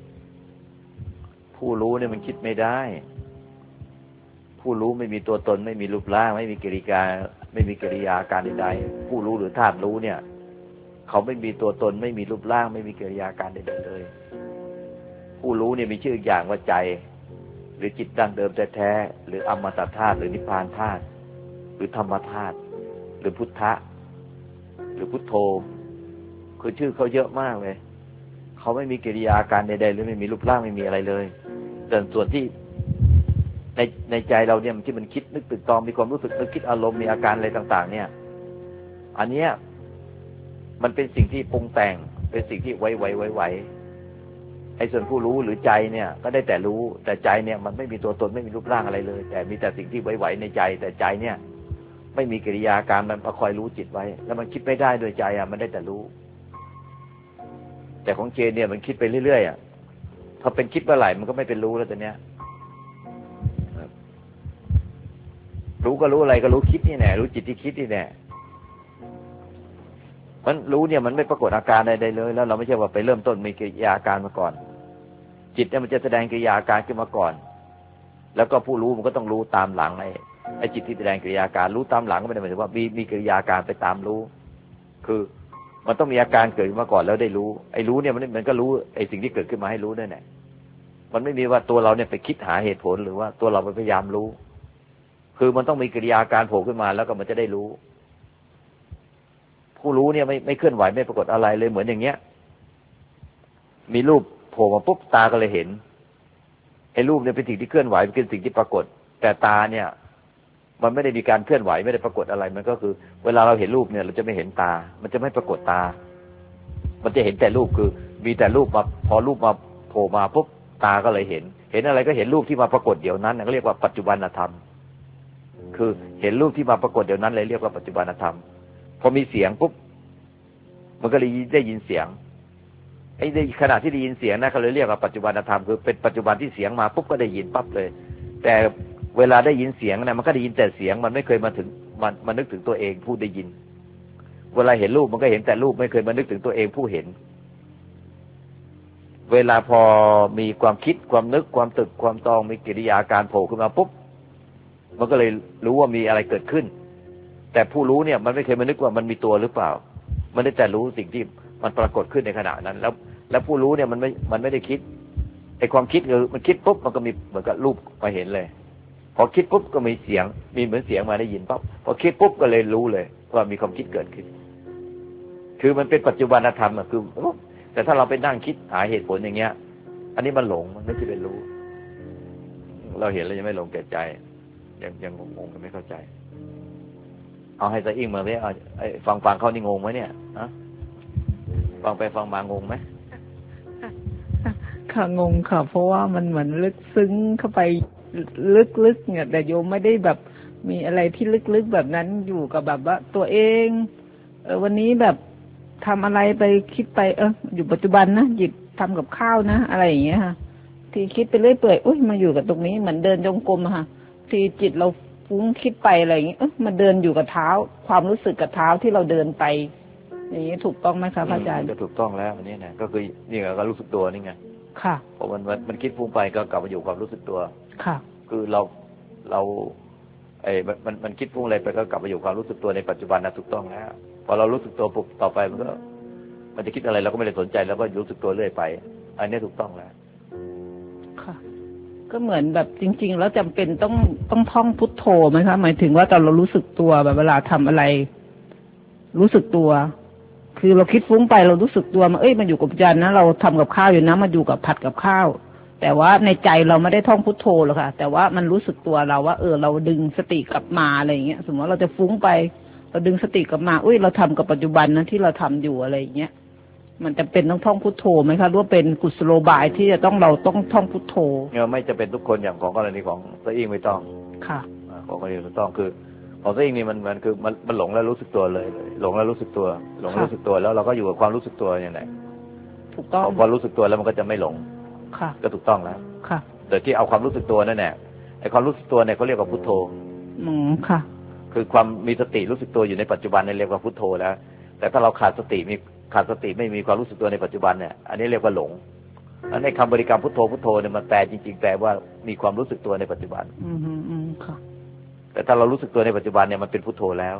B: ผู้รู้เนี่ยมันคิดไม่ได้ผู้รู้ไม่มีตัวตนไม่มีรูปร่างไม่มีกิริยาไม่มีกิริยาการใดๆผู้รู้หรือธาตุรู้เนี่ยเขาไม่มีตัวตนไม่มีรูปร่างไม่มีกิริยาการใดๆเลยผู้รู้เนี่ยมีชื่ออย่างว่าใจหรือจิตดั้งเดิมแท้ๆหรืออมตะธาตุหรือนิพพานธาตุหรือธรรมธาตุหรือพุทธะหรือพุทโธคือชื่อเขาเยอะมากเลยเขาไม่มีกิริยาการใดๆหรือไม่มีรูปร่างไม่มีอะไรเลยแต่ส่วนที่ในใจเราเนี่ยที่มันคิดนึกตึกตองมีความรู้สึกนึกคิดอารมณ์มีอาการอะไรต่างๆเนี่ยอันเนี้ยมันเป็นสิ่งที่ปรุงแต่งเป็นสิ่งที่ไหวไอ้ส่วนผู้รู้หรือใจเนี่ยก็ได้แต่รู้แต่ใจเนี่ยมันไม่มีตัวตนไม่มีรูปร่างอะไรเลยแต่มีแต่สิ่งที่ไหวในใจแต่ใจเนี่ยไม่มีกิริยาการมันคอยรู้จิตไว้แล้วมันคิดไม่ได้โดยใจมันได้แต่รู้แต่ของเจนเนี่ยมันคิดไปเรื่อยๆพอเป็นคิดเมื่อไหร่มันก็ไม่เป็นรู้แล้วแต่เนี้ยรู้ก็รู้อะไรก็รู้คิดนี่แน่รู้จิตที่คิดนี่แน่มันรู้เนี่ยมันไม่ปรากฏอาการใดๆเลยแล้วเราไม่ใช่ว่าไปเริ่มต้นมีกิริยาการมาก่อนจิตเนี่ยมันจะแสดงกิริยาการขึ้นมาก่อนแล้วก็ผู้รู้มันก็ต้องรู้ตามหลังไอ้จิตที่แสดงกิริยาการรู้ตามหลังก็ไม่ได้หมายถึงว่ามีกิริยาการไปตามรู้คือมันต้องมีอาการเกิดขึ้นมาก่อนแล้วได้รู้ไอ้รู้เนี่ยมันก็รู้ไอ้สิ่งที่เกิดขึ้นมาให้รู้ด้วยแน่มันไม่มีว่าตัวเราเนี่ยไปคิดหาเหตุผลหรือว่าตัวเราไปพยายามรู้คือมันต้องมีกิริยาการโผล่ขึ้นมาแล้วก็มันจะได้รู้ผู้รู้เนี่ยไม่เคลื่อนไหวไม่ปรากฏอะไรเลยเหมือนอย่างเงี้ยมีรูปโผล่มาปุ๊บตาก็เลยเห็นไอ้รูปเนี่ยเป็นสิ่งที่เคลื่อนไหวเป็นสิ่งที่ปรากฏแต่ตาเนี่ยมันไม่ได้มีการเคลื่อนไหวไม่ได้ปรากฏอะไรมันก็คือเวลาเราเห็นรูปเนี่ยเราจะไม่เห็นตามันจะไม่ปรากฏตามันจะเห็นแต่รูปคือมีแต่รูปมาพอรูปมาโผล่มาปุ๊บตาก็เลยเห็นอะไรก็เห็นรูปที่มาปรากฏเดี๋ยวนั้นก็เรียกว่าปัจจุบันธรรมคือเห็นรูปที่มาปรากฏเดี๋ยวนั้นเลยเรียกว่าปัจจุบันธรรมพอมีเสียงปุ๊บมันก็เลยได้ยินเสียงไอ้ในขณะที่ได้ยินเสียงนะเขาเลยเรียกว่าปัจจุบันธรรมคือเป็นปัจจุบันที่เสียงมาปุ๊บก็ได้ยินปั๊บเลยแต่เวลาได้ยินเสียงนะมันก็ได้ยินแต่เสียงมันไม่เคยมาถึงมันนึกถึงตัวเองผู้ได้ยินเวลาเห็นรูปมันก็เห็นแต่รูปไม่เคยมานึกถึงตัวเองผู้เห็นเวลาพอมีความคิดความนึกความตึกความตองมีกิริยาการโผล่ขึ้นมาปุ๊บมันก็เลยรู้ว่ามีอะไรเกิดขึ้นแต่ผู้รู้เนี่ยมันไม่เคยมานึกว่ามันมีตัวหรือเปล่ามันได้แต่รู้สิ่งที่มันปรากฏขึ้นในขณะนั้นแล้วผู้รู้เนี่ยมันไม่ได้คิดไอ้ความคิดคือมันคิดปุ๊บมันก็มีเหมือนกับรูปมาเห็นเลยพอคิดปุ๊บก็มีเสียงมีเหมือนเสียงมาได้ยินปั๊บพอคิดปุ๊บก็เลยรู้เลยว่ามีความคิดเกิดขึ้นคือมันเป็นปัจจุบันธรรมคือแต่ถ้าเราไปนั่งคิดหาเหตุผลอย่างเงี้ยอันนี้มันหลงมันไม่ใช่เป็นรู้เราเห็นแล้วยังไม่หลงแก่ใจยังงงๆไม่เข้าใจเอาให้ตาอิ่งมาเลยฟังเขานี่งงไหมเนี่ยฮะฟังไปฟังมางงไหม
D: ค่ะงงค่ะเพราะว่ามันเหมือนลึกซึ้งเข้าไปลึกๆเนี่ยแต่โยมไม่ได้แบบมีอะไรที่ลึกๆแบบนั้นอยู่กับแบบว่าตัวเองวันนี้แบบ
E: ทำอะไรไปคิดไปอยู่ปัจจุบันนะหยิบทำกับข้าวนะอะไรอย่างเงี้ยค่ะที่คิดไปเรื่อยเปื่อยอุ้ยมาอยู่กับตรงนี้เหมือนเดินจงกรมอะค่ะที่จิตเราฟุ้งคิดไปอะไรอย่างเงี้ยมาเดินอยู่กับเท้าความรู้สึกกับเท้าที่เราเดินไปอย่างนี้ถูกต้องไหมคะพระอาจารย์
B: ก็ถูกต้องแล้วอันนี้นะก็คือนี่ไงก็รู้สึกตัวนี่ไง
E: ค่ะ
B: พอมันคิดฟุ้งไปก็กลับมาอยู่ความรู้สึกตัว
E: ค่ะ
B: คือเรามันคิดฟุ้งอะไรไปก็กลับมาอยู่ความรู้สึกตัวในปัจจุบันนะถูกต้องแล้วพอเรารู้สึกตัวปุ๊บต่อไปมันจะคิดอะไรเราก็ไม่ได้สนใจแล้วก็รู้สึกตัวเรื่อยไปอันนี้ถูกต้องแล้ว
E: ค่ะก็เหมือนแบบจริงๆแล้วจำเป็นต้องท่องพุทโธไหมคะหมายถึงว่าตอนเรารู้สึกตัวแบบเวลาทำอะไรรู้สึกตัวคือเราคิดฟุ้งไปเรารู้สึกตัวมันอยู่กับปัจจุบันนะเราทำกับข้าวอยู่นะมาอยู่กับผัดกับข้าวแต่ว่าในใจเราไม่ได้ท่องพุทโธหรอกค่ะแต่ว่ามันรู้สึกตัวเราว่าเราดึงสติกลับมาอะไรอย่างเงี้ยสมมติว่าเราจะฟุ้งไปเราดึงสติกลับมาเราทำกับปัจจุบันนะที่เราทำอยู่อะไรอย่างเงี้ยมันจะเป็นต้องท่องพุทโธไหมคะหรือว่าเป็นกุศโลบายที่จะเราต้องท่องพุทโธ
B: ไม่จะเป็นทุกคนอย่างของกรณีของซะอิงไม่ต้อง
E: ค่ะ
B: ของกรณีไม่ต้องคือของซะอิงนี่มันคือมันหลงแล้วรู้สึกตัวเลยหลงแล้วรู้สึกตัวหลงรู้สึกตัวแล้วเราก็อยู่กับความรู้สึกตัวอย่างไร
E: ถูกต้อง
B: พอรู้สึกตัวแล้วมันก็จะไม่หลง
E: ค่ะ
B: ก็ถูกต้องแล้ว
E: ค่ะ
B: โดยที่เอาความรู้สึกตัวนั่นแหละไอ้ความรู้สึกตัวเนี่ยเขาเรียกว่าพุทโธ
E: ค่ะ
B: คือความมีสติรู้สึกตัวอยู่ในปัจจุบันเนี่ยเรียกว่าพุทโธแล้วแต่ถ้าเราขาดสติไม่มีความรู้สึกตัวในปัจจุบันเนี่ยอันนี้เรียกว่าหลงอันในคำบริกรรมพุทโธพุทโธเนี่ยมันแปลจริงๆแปลว่ามีความรู้สึกตัวในปัจจุบัน
E: ค่ะ
B: แต่ถ้าเรารู้สึกตัวในปัจจุบันเนี่ยมันเป็นพุทโธแล้ว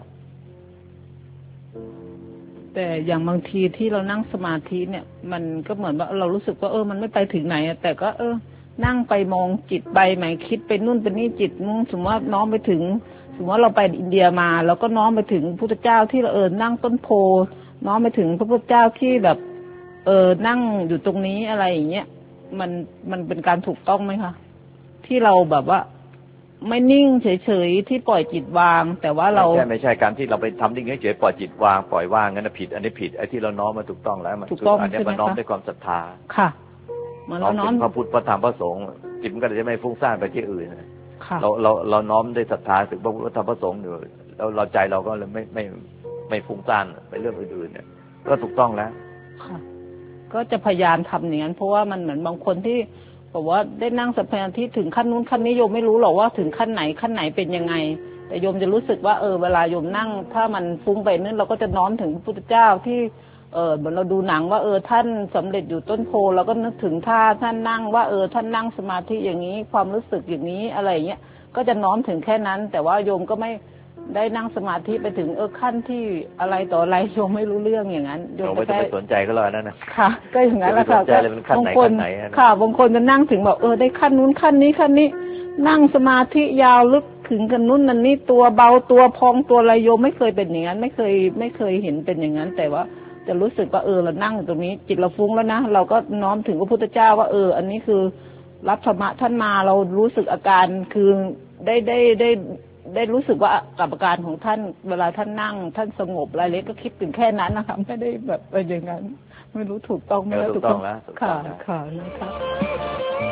E: แต่อย่างบางทีที่เรานั่งสมาธิเนี่ยมันก็เหมือนว่าเรารู้สึกว่ามันไม่ไปถึงไหนแต่ก็นั่งไปมองจิตไปหมายคิดไปนู่นไปนี่จิตมุ่งสมมติว่าน้อมไปถึงสมมติว่าเราไปอินเดียมาแล้วก็น้อมไปถึงพุทธเจ้าที่เรานั่งต้นโพน้อมไปถึงพระพุทธเจ้าที่แบบนั่งอยู่ตรงนี้อะไรอย่างเงี้ยมันเป็นการถูกต้องไหมคะที่เราแบบว่าไม่นิ่งเฉยๆที่ปล่อยจิตวางแต่ว่าเรา
B: ไม่ใช่การที่เราไปทำนิ่งเฉยๆปล่อยจิตวางปล่อยว่างงั้นผิดอันนี้ผิดไอ้ที่เราน้อมมาถูกต้องแล้วมันคืออันนี้มันน้อมด้วยความศรัทธา
E: ค่ะมันน้อม
B: พระพุทธพระธรรมพระสงฆ์จิตมันก็จะไม่ฟุ้งซ่านไปที่อื่น
E: ค่ะ
B: เราน้อมด้วยศรัทธาถึงพระพุทธพระธรรมพระสงฆ์อยู่แล้วเราใจเราก็เลยไม่ฟุ้งซ่านไปเรื่องอื่นๆเนี่ยก็ถูกต้องแล้ว
E: ค่ะก็จะพยายามทำอย่างนั้นเพราะว่ามันเหมือนบางคนที่บอกว่าได้นั่งสมาธิถึงขั้นนู้นขั้นนี้โยมไม่รู้หรอกว่าถึงขั้นไหนเป็นยังไงแต่โยมจะรู้สึกว่าเวลาโยมนั่งถ้ามันฟุ้งไปนั่นเราก็จะน้อมถึงพระพุทธเจ้าที่เหมือนเราดูหนังว่าท่านสำเร็จอยู่ต้นโพเราก็นึกถึงท่าท่านนั่งว่าท่านนั่งสมาธิอย่างนี้ความรู้สึกอย่างนี้อะไรอย่างเงี้ยก็จะน้อมถึงแค่นั้นแต่ว่าโยมก็ไม่ได้นั่งสมาธิไปถึงขั้นที่อะไรต่ออะไรโยมไม่รู้เรื่องอย่างนั้น
B: โยมไม่ต้องไปสนใจก็แล้วนั่นนะ
E: ค่ะก็อย่างนั้นแหละค่ะ
B: บางคน
E: ค่ะบางคนจะนั่งถึงแบบได้ขั้นนู้นขั้นนี้นั่งสมาธิยาวลึกถึงกันนู้นนั่นนี่ตัวเบาตัวพองตัวอะไรโยมไม่เคยเป็นอย่างนั้นไม่เคยเห็นเป็นอย่างนั้นแต่ว่าจะรู้สึกว่าเรานั่งตรงนี้จิตเราฟุ้งแล้วนะเราก็น้อมถึงพระพุทธเจ้าว่าอันนี้คือรับธรรมะท่านมาเรารู้สึกอาการคือได้รู้สึกว่ากับอาการของท่านเวลาท่านนั่งท่านสงบอะไรเล็กก็คิดถึงแค่นั้นนะคะไม่ได้แบบอย่างนั้นไม่รู้ถูกต้องไหม
B: ถูกต้องแล้ว
E: ค่ะนะคะ